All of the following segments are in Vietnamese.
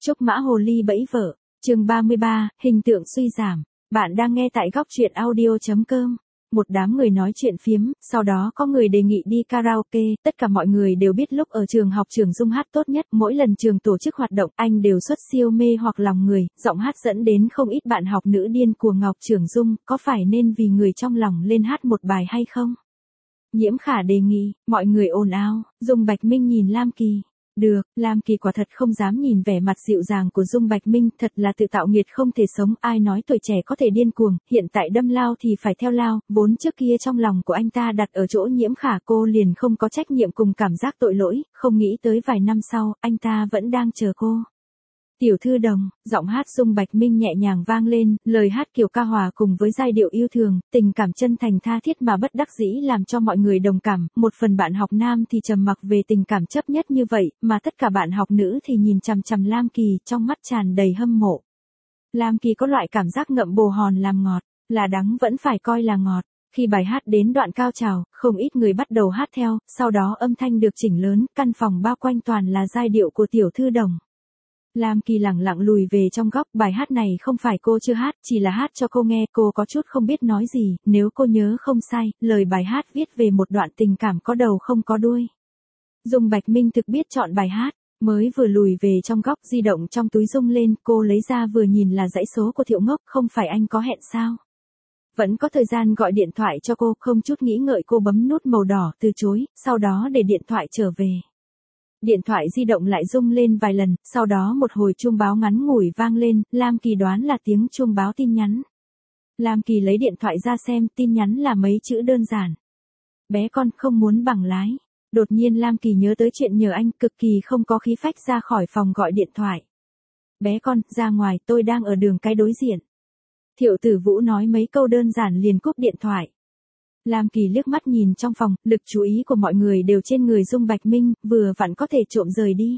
Trúc mã hồ ly bẫy vợ, chương 33, hình tượng suy giảm. Bạn đang nghe tại góc truyện audio.com. Một đám người nói chuyện phiếm, sau đó có người đề nghị đi karaoke, tất cả mọi người đều biết lúc ở trường học Trường Dung hát tốt nhất, mỗi lần trường tổ chức hoạt động, anh đều xuất siêu mê hoặc lòng người, giọng hát dẫn đến không ít bạn học nữ điên cuồng Ngọc Trường Dung, có phải nên vì người trong lòng lên hát một bài hay không? Nhiễm Khả đề nghị, mọi người ồn ào, Dung Bạch Minh nhìn Lam Kỳ. Được, Lam Kỳ quả thật không dám nhìn vẻ mặt dịu dàng của Dung Bạch Minh, thật là tự tạo nghiệt không thể sống, ai nói tuổi trẻ có thể điên cuồng, hiện tại đâm lao thì phải theo lao, vốn trước kia trong lòng của anh ta đặt ở chỗ Nhiễm Khả cô liền không có trách nhiệm cùng cảm giác tội lỗi, không nghĩ tới vài năm sau, anh ta vẫn đang chờ cô. Tiểu thư đồng, giọng hát Dung Bạch Minh nhẹ nhàng vang lên, lời hát kiểu ca hòa cùng với giai điệu yêu thương, tình cảm chân thành tha thiết mà bất đắc dĩ làm cho mọi người đồng cảm, một phần bạn học nam thì trầm mặc về tình cảm chấp nhất như vậy, mà tất cả bạn học nữ thì nhìn chằm chằm Lam Kỳ, trong mắt tràn đầy hâm mộ. Lam Kỳ có loại cảm giác ngậm bồ hòn làm ngọt, là đắng vẫn phải coi là ngọt. Khi bài hát đến đoạn cao trào, không ít người bắt đầu hát theo, sau đó âm thanh được chỉnh lớn, căn phòng bao quanh toàn là giai điệu của tiểu thư đồng. Lam Kỳ lẳng lặng lùi về trong góc, bài hát này không phải cô chưa hát, chỉ là hát cho cô nghe, cô có chút không biết nói gì, nếu cô nhớ không sai, lời bài hát viết về một đoạn tình cảm có đầu không có đuôi. Dung Bạch Minh thực biết chọn bài hát, mới vừa lùi về trong góc, di động trong túi rung lên, cô lấy ra vừa nhìn là dãy số của Thiệu Ngốc, không phải anh có hẹn sao? Vẫn có thời gian gọi điện thoại cho cô, không chút nghĩ ngợi cô bấm nút màu đỏ từ chối, sau đó để điện thoại trở về. Điện thoại di động lại rung lên vài lần, sau đó một hồi chuông báo ngắn ngủi vang lên, Lam Kỳ đoán là tiếng chuông báo tin nhắn. Lam Kỳ lấy điện thoại ra xem, tin nhắn là mấy chữ đơn giản. Bé con không muốn bằng lái. Đột nhiên Lam Kỳ nhớ tới chuyện nhờ anh, cực kỳ không có khí phách ra khỏi phòng gọi điện thoại. Bé con, ra ngoài, tôi đang ở đường cái đối diện. Thiệu Tử Vũ nói mấy câu đơn giản liền cúp điện thoại. Lam Kỳ liếc mắt nhìn trong phòng, lực chú ý của mọi người đều trên người Dung Bạch Minh, vừa vặn có thể trộm rời đi.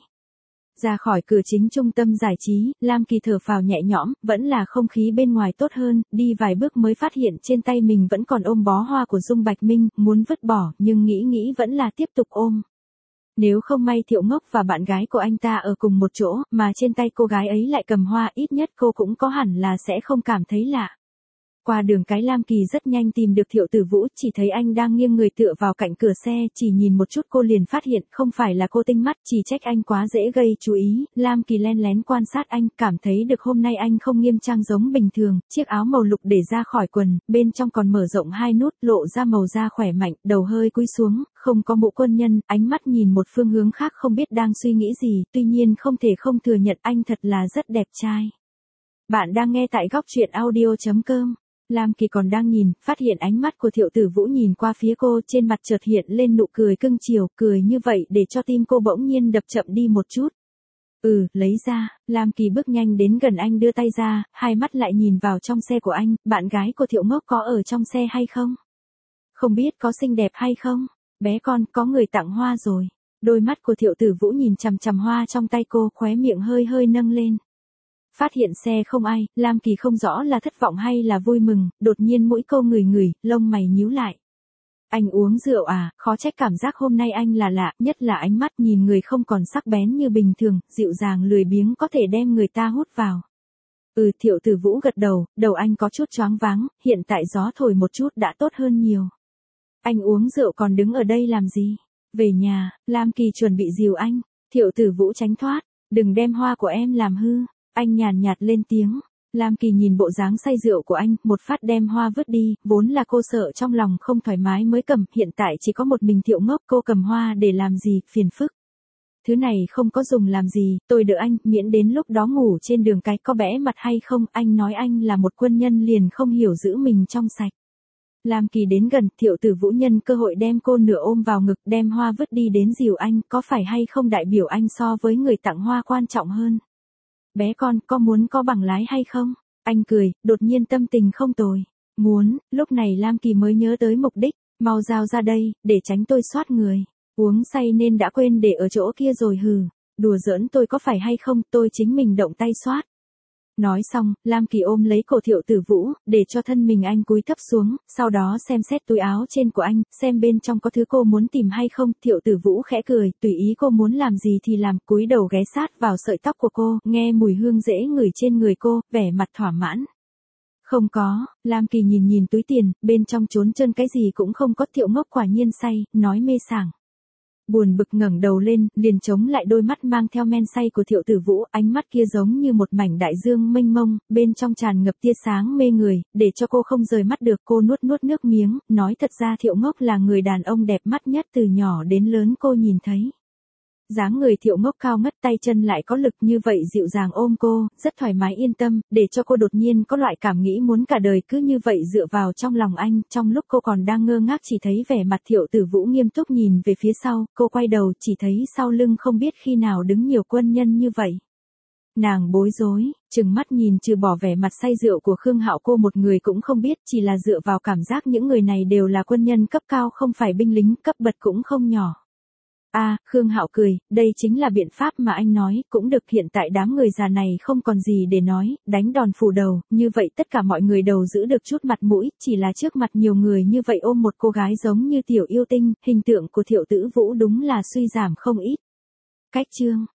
Ra khỏi cửa chính trung tâm giải trí, Lam Kỳ thở phào nhẹ nhõm, vẫn là không khí bên ngoài tốt hơn, đi vài bước mới phát hiện trên tay mình vẫn còn ôm bó hoa của Dung Bạch Minh, muốn vứt bỏ, nhưng nghĩ vẫn là tiếp tục ôm. Nếu không may Thiệu Ngốc và bạn gái của anh ta ở cùng một chỗ, mà trên tay cô gái ấy lại cầm hoa, ít nhất cô cũng có hẳn là sẽ không cảm thấy lạ. Qua đường cái Lam Kỳ rất nhanh tìm được Thiệu Tử Vũ, chỉ thấy anh đang nghiêng người tựa vào cạnh cửa xe, chỉ nhìn một chút cô liền phát hiện không phải là cô tinh mắt, chỉ trách anh quá dễ gây chú ý. Lam Kỳ len lén quan sát anh, cảm thấy được hôm nay anh không nghiêm trang giống bình thường, chiếc áo màu lục để ra khỏi quần, bên trong còn mở rộng hai nút, lộ ra màu da khỏe mạnh, đầu hơi cúi xuống, không có mũ quân nhân, ánh mắt nhìn một phương hướng khác không biết đang suy nghĩ gì, tuy nhiên không thể không thừa nhận anh thật là rất đẹp trai. Bạn đang nghe tại góc truyện audio.com. Lam Kỳ còn đang nhìn, phát hiện ánh mắt của Thiệu Tử Vũ nhìn qua phía cô, trên mặt chợt hiện lên nụ cười cưng chiều, cười như vậy để cho tim cô bỗng nhiên đập chậm đi một chút. Lấy ra, Lam Kỳ bước nhanh đến gần anh đưa tay ra, hai mắt lại nhìn vào trong xe của anh, bạn gái của Thiệu Ngốc có ở trong xe hay không? Không biết có xinh đẹp hay không? Bé con, có người tặng hoa rồi. Đôi mắt của Thiệu Tử Vũ nhìn chằm chằm hoa trong tay cô, khóe miệng hơi nâng lên. Phát hiện xe không ai, Lam Kỳ không rõ là thất vọng hay là vui mừng, đột nhiên mũi câu ngửi, lông mày nhíu lại. Anh uống rượu à, khó trách cảm giác hôm nay anh là lạ, nhất là ánh mắt nhìn người không còn sắc bén như bình thường, dịu dàng lười biếng có thể đem người ta hút vào. Thiệu Tử Vũ gật đầu anh có chút choáng váng, hiện tại gió thổi một chút đã tốt hơn nhiều. Anh uống rượu còn đứng ở đây làm gì? Về nhà, Lam Kỳ chuẩn bị dìu anh, Thiệu Tử Vũ tránh thoát, đừng đem hoa của em làm hư. Anh nhàn nhạt lên tiếng, Lam Kỳ nhìn bộ dáng say rượu của anh, một phát đem hoa vứt đi, vốn là cô sợ trong lòng không thoải mái mới cầm, hiện tại chỉ có một mình Thiệu Ngốc, cô cầm hoa để làm gì, phiền phức. Thứ này không có dùng làm gì, tôi đợi anh, miễn đến lúc đó ngủ trên đường cái có bẽ mặt hay không, anh nói anh là một quân nhân liền không hiểu giữ mình trong sạch. Lam Kỳ đến gần, Thiệu Tử Vũ nhân cơ hội đem cô nửa ôm vào ngực, đem hoa vứt đi đến dìu anh, có phải hay không đại biểu anh so với người tặng hoa quan trọng hơn? Bé con, có muốn có bằng lái hay không? Anh cười, đột nhiên tâm tình không tồi. Muốn, lúc này Lam Kỳ mới nhớ tới mục đích, mau giao ra đây, để tránh tôi soát người. Uống say nên đã quên để ở chỗ kia rồi hừ. Đùa giỡn tôi có phải hay không, tôi chính mình động tay soát. Nói xong, Lam Kỳ ôm lấy cổ Thiệu Tử Vũ, để cho thân mình anh cúi thấp xuống, sau đó xem xét túi áo trên của anh, xem bên trong có thứ cô muốn tìm hay không. Thiệu Tử Vũ khẽ cười, tùy ý cô muốn làm gì thì làm, cúi đầu ghé sát vào sợi tóc của cô, nghe mùi hương dễ ngửi trên người cô, vẻ mặt thỏa mãn. Không có, Lam Kỳ nhìn nhìn túi tiền, bên trong trốn trơn cái gì cũng không có. Thiệu Ngốc quả nhiên say, nói mê sảng. Buồn bực ngẩng đầu lên, liền chống lại đôi mắt mang theo men say của Thiệu Tử Vũ, ánh mắt kia giống như một mảnh đại dương mênh mông, bên trong tràn ngập tia sáng mê người, để cho cô không rời mắt được. Cô nuốt nuốt nước miếng, nói thật ra Thiệu Ngốc là người đàn ông đẹp mắt nhất từ nhỏ đến lớn cô nhìn thấy. Dáng người Thiệu Ngốc cao ngất, tay chân lại có lực, như vậy dịu dàng ôm cô, rất thoải mái yên tâm, để cho cô đột nhiên có loại cảm nghĩ muốn cả đời cứ như vậy dựa vào trong lòng anh. Trong lúc cô còn đang ngơ ngác chỉ thấy vẻ mặt Thiệu Tử Vũ nghiêm túc nhìn về phía sau, cô quay đầu chỉ thấy sau lưng không biết khi nào đứng nhiều quân nhân như vậy. Nàng bối rối, trừng mắt nhìn, trừ bỏ vẻ mặt say rượu của Khương Hạo cô một người cũng không biết, chỉ là dựa vào cảm giác những người này đều là quân nhân cấp cao, không phải binh lính, cấp bậc cũng không nhỏ. Khương Hạo cười, đây chính là biện pháp mà anh nói, cũng được. Hiện tại đám người già này không còn gì để nói, đánh đòn phủ đầu, như vậy tất cả mọi người đều giữ được chút mặt mũi, chỉ là trước mặt nhiều người như vậy ôm một cô gái giống như tiểu yêu tinh, hình tượng của Thiệu Tử Vũ đúng là suy giảm không ít. Cách chương